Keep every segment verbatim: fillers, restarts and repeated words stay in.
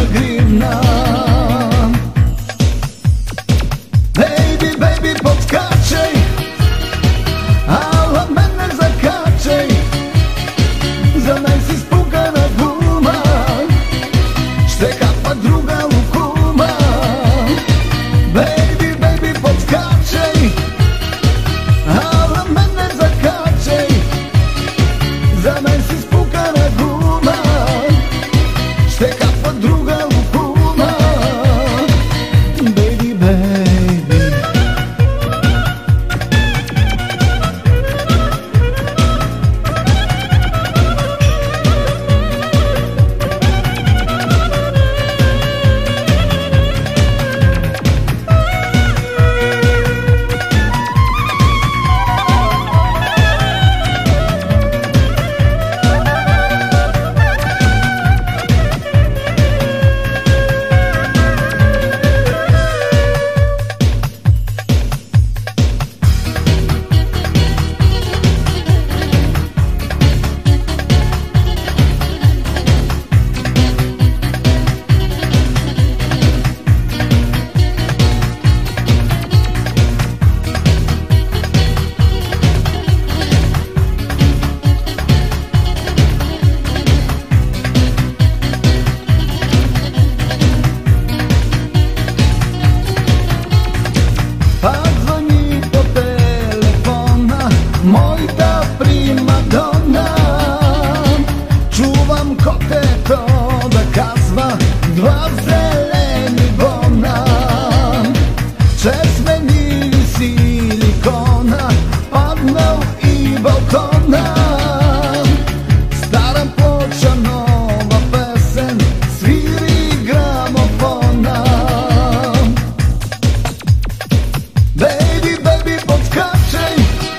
grimna. Baby, baby, podskačej, ала мене закачай, за мен си спукана гума, ще капа друга лукума. Baby, baby, podskačej, ала мене закачай, за мен си спукана гума, ще капа друга лукума. Baby, baby. Пак звъни по телефона моята примадона. Чувам котето да казва два зелени бона, че сменили силикона, паднал и балкона. Стара плоча, нова песен, свири грамофона. Baby, baby, podskačej,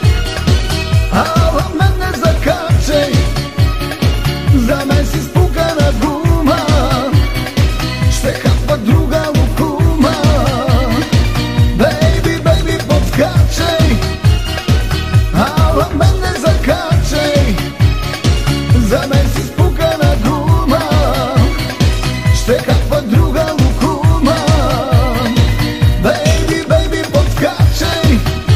ала мене закачай, за мен си спукана гума, ще хапа друга лукума. Baby, baby, podskačej, ала мене закачай, за мен си спукана гума, ще хапа друга лукума. Baby, baby, podskačej,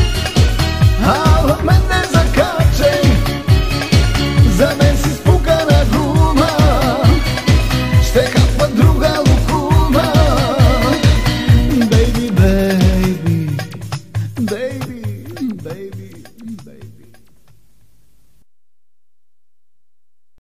ала мене закачай, за мен си спукана гума, ще хапа друга лукума. Baby, baby, baby, baby.